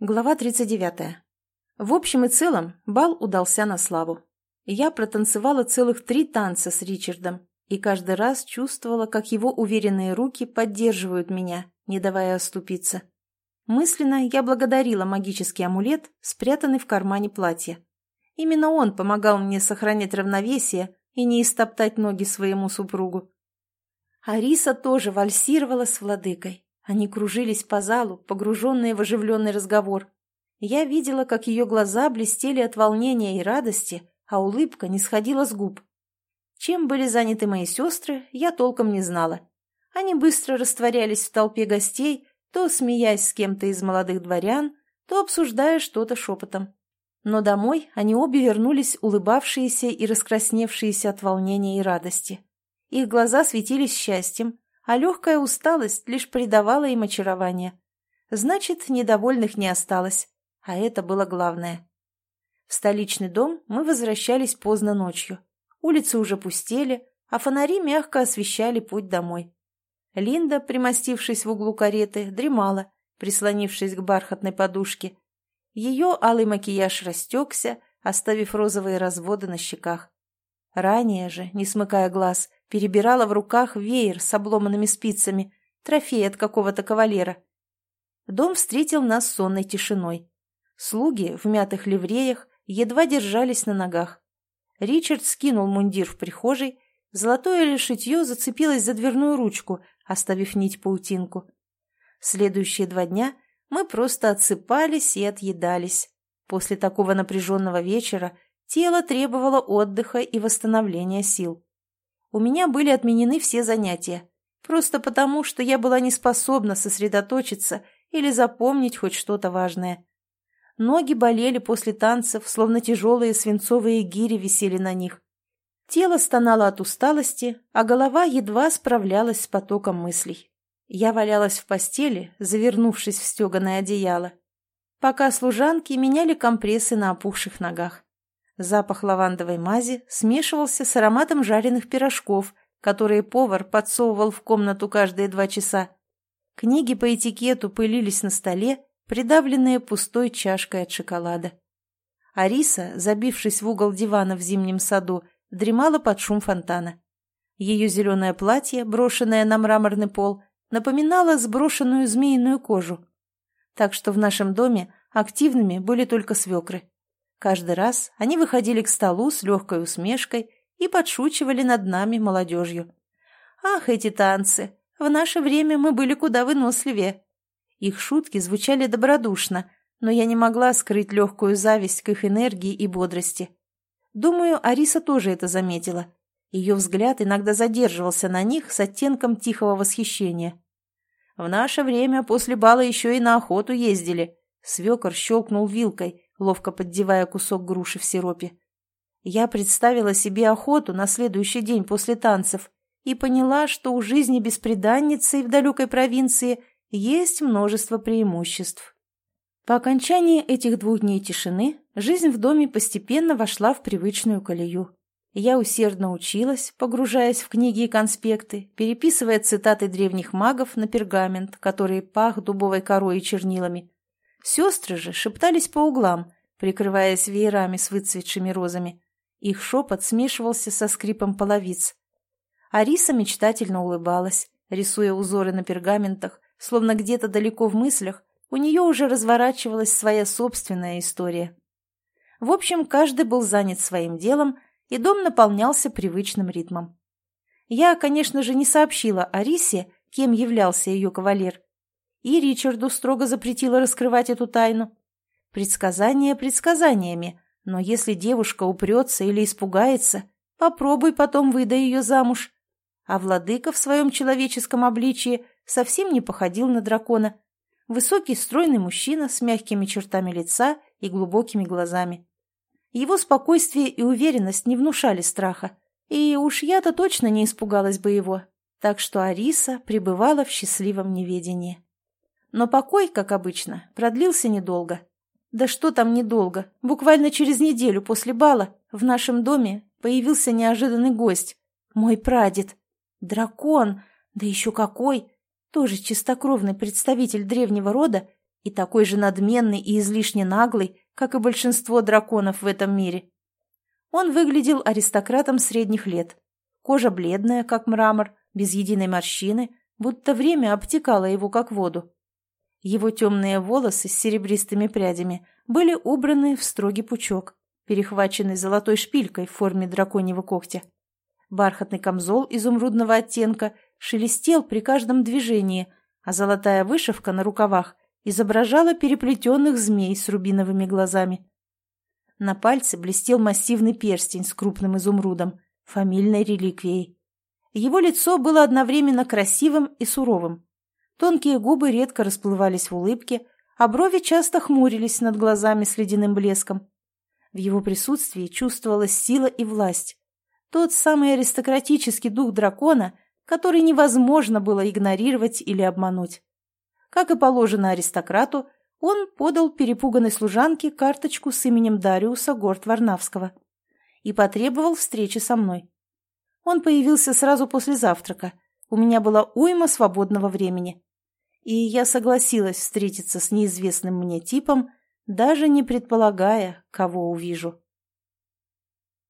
Глава 39. В общем и целом, бал удался на славу. Я протанцевала целых 3 танца с Ричардом и каждый раз чувствовала, как его уверенные руки поддерживают меня, не давая оступиться. Мысленно я благодарила магический амулет, спрятанный в кармане платья. Именно он помогал мне сохранять равновесие и не истоптать ноги своему супругу. Ариса тоже вальсировала с владыкой. Они кружились по залу, погруженные в оживленный разговор. Я видела, как ее глаза блестели от волнения и радости, а улыбка не сходила с губ. Чем были заняты мои сестры, я толком не знала. Они быстро растворялись в толпе гостей, то смеясь с кем-то из молодых дворян, то обсуждая что-то шепотом. Но домой они обе вернулись улыбавшиеся и раскрасневшиеся от волнения и радости. Их глаза светились счастьем, а легкая усталость лишь придавала им очарование. Значит, недовольных не осталось, а это было главное. В столичный дом мы возвращались поздно ночью. Улицы уже пустели, а фонари мягко освещали путь домой. Линда, примостившись в углу кареты, дремала, прислонившись к бархатной подушке. Ее алый макияж растекся, оставив розовые разводы на щеках. Ранее же, не смыкая глаз, перебирала в руках веер с обломанными спицами, трофей от какого-то кавалера. Дом встретил нас сонной тишиной. Слуги в мятых ливреях едва держались на ногах. Ричард скинул мундир в прихожей, золотое решетье зацепилось за дверную ручку, оставив нить-паутинку. Следующие 2 дня мы просто отсыпались и отъедались. После такого напряженного вечера тело требовало отдыха и восстановления сил. У меня были отменены все занятия, просто потому, что я была не способна сосредоточиться или запомнить хоть что-то важное. Ноги болели после танцев, словно тяжелые свинцовые гири висели на них. Тело стонало от усталости, а голова едва справлялась с потоком мыслей. Я валялась в постели, завернувшись в стеганое одеяло, пока служанки меняли компрессы на опухших ногах. Запах лавандовой мази смешивался с ароматом жареных пирожков, которые повар подсовывал в комнату каждые 2 часа. Книги по этикету пылились на столе, придавленные пустой чашкой от шоколада. Ариса, забившись в угол дивана в зимнем саду, дремала под шум фонтана. Ее зеленое платье, брошенное на мраморный пол, напоминало сброшенную змеиную кожу. Так что в нашем доме активными были только свекры. Каждый раз они выходили к столу с легкой усмешкой и подшучивали над нами, молодежью. «Ах, эти танцы! В наше время мы были куда выносливее!» Их шутки звучали добродушно, но я не могла скрыть легкую зависть к их энергии и бодрости. Думаю, Ариса тоже это заметила. Ее взгляд иногда задерживался на них с оттенком тихого восхищения. «В наше время после бала еще и на охоту ездили», — свекор щелкнул вилкой, ловко поддевая кусок груши в сиропе. Я представила себе охоту на следующий день после танцев и поняла, что у жизни бесприданницы в далекой провинции есть множество преимуществ. По окончании этих 2 дней тишины жизнь в доме постепенно вошла в привычную колею. Я усердно училась, погружаясь в книги и конспекты, переписывая цитаты древних магов на пергамент, который пах дубовой корой и чернилами. Сестры же шептались по углам, прикрываясь веерами с выцветшими розами. Их шепот смешивался со скрипом половиц. Ариса мечтательно улыбалась, рисуя узоры на пергаментах, словно где-то далеко в мыслях у нее уже разворачивалась своя собственная история. В общем, каждый был занят своим делом, и дом наполнялся привычным ритмом. Я, конечно же, не сообщила Арисе, кем являлся ее кавалер, и Ричарду строго запретила раскрывать эту тайну. Предсказания предсказаниями, но если девушка упрется или испугается, попробуй потом выдай ее замуж. А владыка в своем человеческом обличии совсем не походил на дракона. Высокий стройный мужчина с мягкими чертами лица и глубокими глазами. Его спокойствие и уверенность не внушали страха, и уж я-то точно не испугалась бы его, так что Ариса пребывала в счастливом неведении. Но покой, как обычно, продлился недолго. Да что там недолго, буквально через неделю после бала в нашем доме появился неожиданный гость. Мой прадед. Дракон, да еще какой! Тоже чистокровный представитель древнего рода и такой же надменный и излишне наглый, как и большинство драконов в этом мире. Он выглядел аристократом средних лет. Кожа бледная, как мрамор, без единой морщины, будто время обтекало его, как воду. Его темные волосы с серебристыми прядями были убраны в строгий пучок, перехваченный золотой шпилькой в форме драконьего когтя. Бархатный камзол изумрудного оттенка шелестел при каждом движении, а золотая вышивка на рукавах изображала переплетенных змей с рубиновыми глазами. На пальце блестел массивный перстень с крупным изумрудом, фамильной реликвией. Его лицо было одновременно красивым и суровым. Тонкие губы редко расплывались в улыбке, а брови часто хмурились над глазами с ледяным блеском. В его присутствии чувствовалась сила и власть. Тот самый аристократический дух дракона, который невозможно было игнорировать или обмануть. Как и положено аристократу, он подал перепуганной служанке карточку с именем Дариуса Горд-Варнавского и потребовал встречи со мной. Он появился сразу после завтрака. У меня была уйма свободного времени. И я согласилась встретиться с неизвестным мне типом, даже не предполагая, кого увижу.